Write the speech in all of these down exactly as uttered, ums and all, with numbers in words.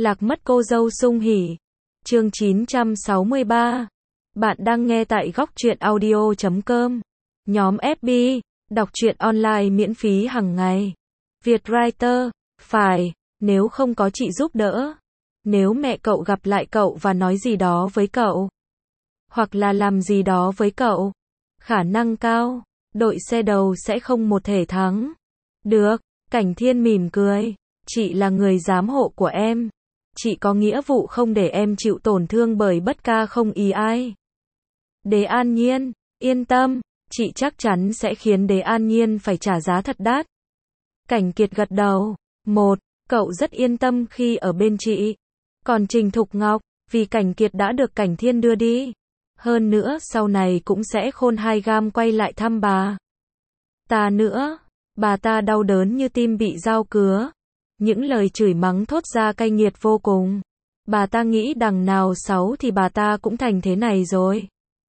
Lạc mất cô dâu sung hỉ. Chương chín trăm sáu mươi ba. Bạn đang nghe tại góc truyện audio chấm com. Nhóm ép bê, đọc truyện online miễn phí hàng ngày. Vietwriter, phải, nếu không có chị giúp đỡ. Nếu mẹ cậu gặp lại cậu và nói gì đó với cậu. Hoặc là làm gì đó với cậu. Khả năng cao, đội xe đầu sẽ không một thể thắng. Được, Cảnh Thiên mỉm cười. Chị là người giám hộ của em. Chị có nghĩa vụ không để em chịu tổn thương bởi bất ca không ý ai. Đế An Nhiên, yên tâm, chị chắc chắn sẽ khiến Đế An Nhiên phải trả giá thật đắt. Cảnh Kiệt gật đầu. Một, cậu rất yên tâm khi ở bên chị. Còn Trình Thục Ngọc, vì Cảnh Kiệt đã được Cảnh Thiên đưa đi. Hơn nữa, sau này cũng sẽ khôn hai gam quay lại thăm bà. Ta nữa, bà ta đau đớn như tim bị dao cứa. Những lời chửi mắng thốt ra cay nghiệt vô cùng. Bà ta nghĩ đằng nào xấu thì bà ta cũng thành thế này rồi.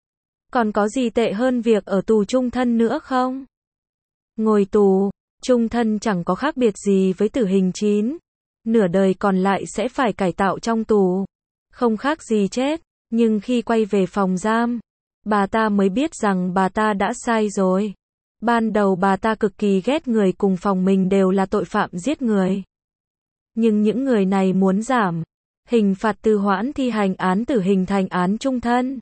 Còn có gì tệ hơn việc ở tù chung thân nữa không? Ngồi tù, chung thân chẳng có khác biệt gì với tử hình chín. Nửa đời còn lại sẽ phải cải tạo trong tù. Không khác gì chết. Nhưng khi quay về phòng giam, bà ta mới biết rằng bà ta đã sai rồi. Ban đầu bà ta cực kỳ ghét người cùng phòng mình đều là tội phạm giết người. Nhưng những người này muốn giảm hình phạt từ hoãn thi hành án tử hình thành án chung thân.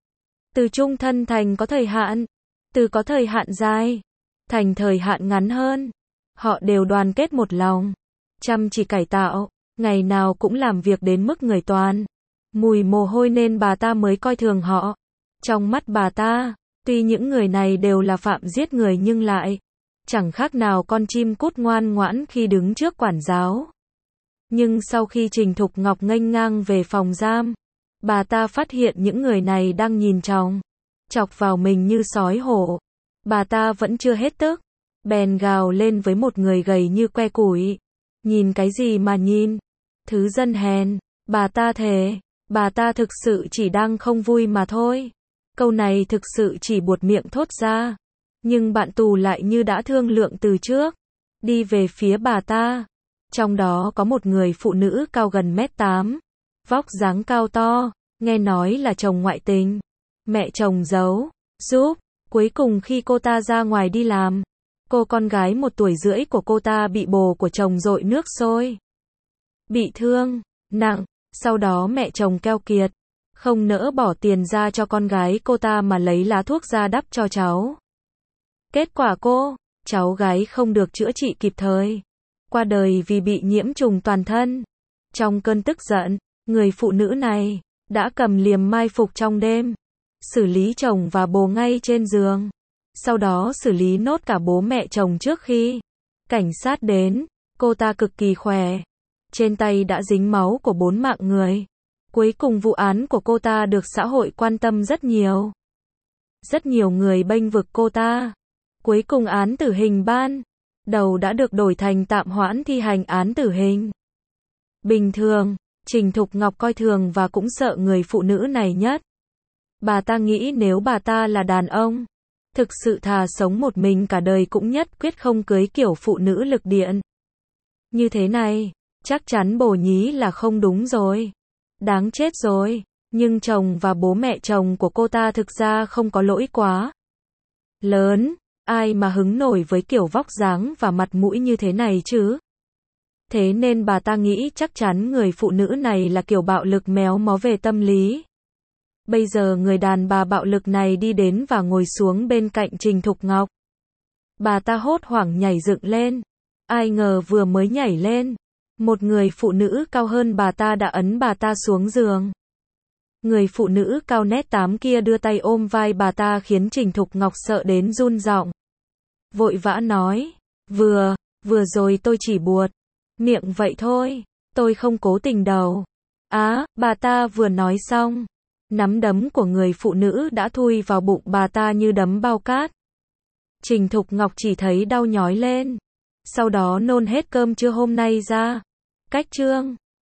Từ chung thân thành có thời hạn, từ có thời hạn dài, thành thời hạn ngắn hơn. Họ đều đoàn kết một lòng, chăm chỉ cải tạo, ngày nào cũng làm việc đến mức người toàn mùi mồ hôi nên bà ta mới coi thường họ. Trong mắt bà ta, tuy những người này đều là phạm giết người nhưng lại chẳng khác nào con chim cút ngoan ngoãn khi đứng trước quản giáo. Nhưng sau khi Trình Thục Ngọc nghênh ngang về phòng giam, bà ta phát hiện những người này đang nhìn chòng chọc vào mình như sói hổ. Bà ta vẫn chưa hết tức, bèn gào lên với một người gầy như que củi. Nhìn cái gì mà nhìn? Thứ dân hèn, bà ta thề. Bà ta thực sự chỉ đang không vui mà thôi. Câu này thực sự chỉ buột miệng thốt ra. Nhưng bạn tù lại như đã thương lượng từ trước. Đi về phía bà ta. Trong đó có một người phụ nữ cao gần mét tám. Vóc dáng cao to. Nghe nói là chồng ngoại tình. Mẹ chồng giấu, giúp. Cuối cùng khi cô ta ra ngoài đi làm, cô con gái một tuổi rưỡi của cô ta bị bồ của chồng dội nước sôi. Bị thương nặng. Sau đó mẹ chồng keo kiệt, không nỡ bỏ tiền ra cho con gái cô ta mà lấy lá thuốc ra đắp cho cháu. Kết quả cô, cháu gái không được chữa trị kịp thời, qua đời vì bị nhiễm trùng toàn thân. Trong cơn tức giận, người phụ nữ này đã cầm liềm mai phục trong đêm, xử lý chồng và bồ ngay trên giường. Sau đó xử lý nốt cả bố mẹ chồng trước khi cảnh sát đến. Cô ta cực kỳ khỏe. Trên tay đã dính máu của bốn mạng người. Cuối cùng vụ án của cô ta được xã hội quan tâm rất nhiều. Rất nhiều người bênh vực cô ta. Cuối cùng án tử hình ban đầu đã được đổi thành tạm hoãn thi hành án tử hình. Bình thường, Trình Thục Ngọc coi thường và cũng sợ người phụ nữ này nhất. Bà ta nghĩ nếu bà ta là đàn ông, thực sự thà sống một mình cả đời cũng nhất quyết không cưới kiểu phụ nữ lực điện. Như thế này, chắc chắn bồ nhí là không đúng rồi. Đáng chết rồi. Nhưng chồng và bố mẹ chồng của cô ta thực ra không có lỗi quá lớn. Ai mà hứng nổi với kiểu vóc dáng và mặt mũi như thế này chứ? Thế nên bà ta nghĩ chắc chắn người phụ nữ này là kiểu bạo lực méo mó về tâm lý. Bây giờ người đàn bà bạo lực này đi đến và ngồi xuống bên cạnh Trình Thục Ngọc. Bà ta hốt hoảng nhảy dựng lên. Ai ngờ vừa mới nhảy lên, một người phụ nữ cao hơn bà ta đã ấn bà ta xuống giường. Người phụ nữ cao nét tám kia đưa tay ôm vai bà ta khiến Trình Thục Ngọc sợ đến run giọng. Vội vã nói, vừa, vừa rồi tôi chỉ buột miệng vậy thôi, tôi không cố tình đâu. Á, bà ta vừa nói xong, nắm đấm của người phụ nữ đã thui vào bụng bà ta như đấm bao cát. Trình Thục Ngọc chỉ thấy đau nhói lên. Sau đó nôn hết cơm trưa hôm nay ra. Cách chương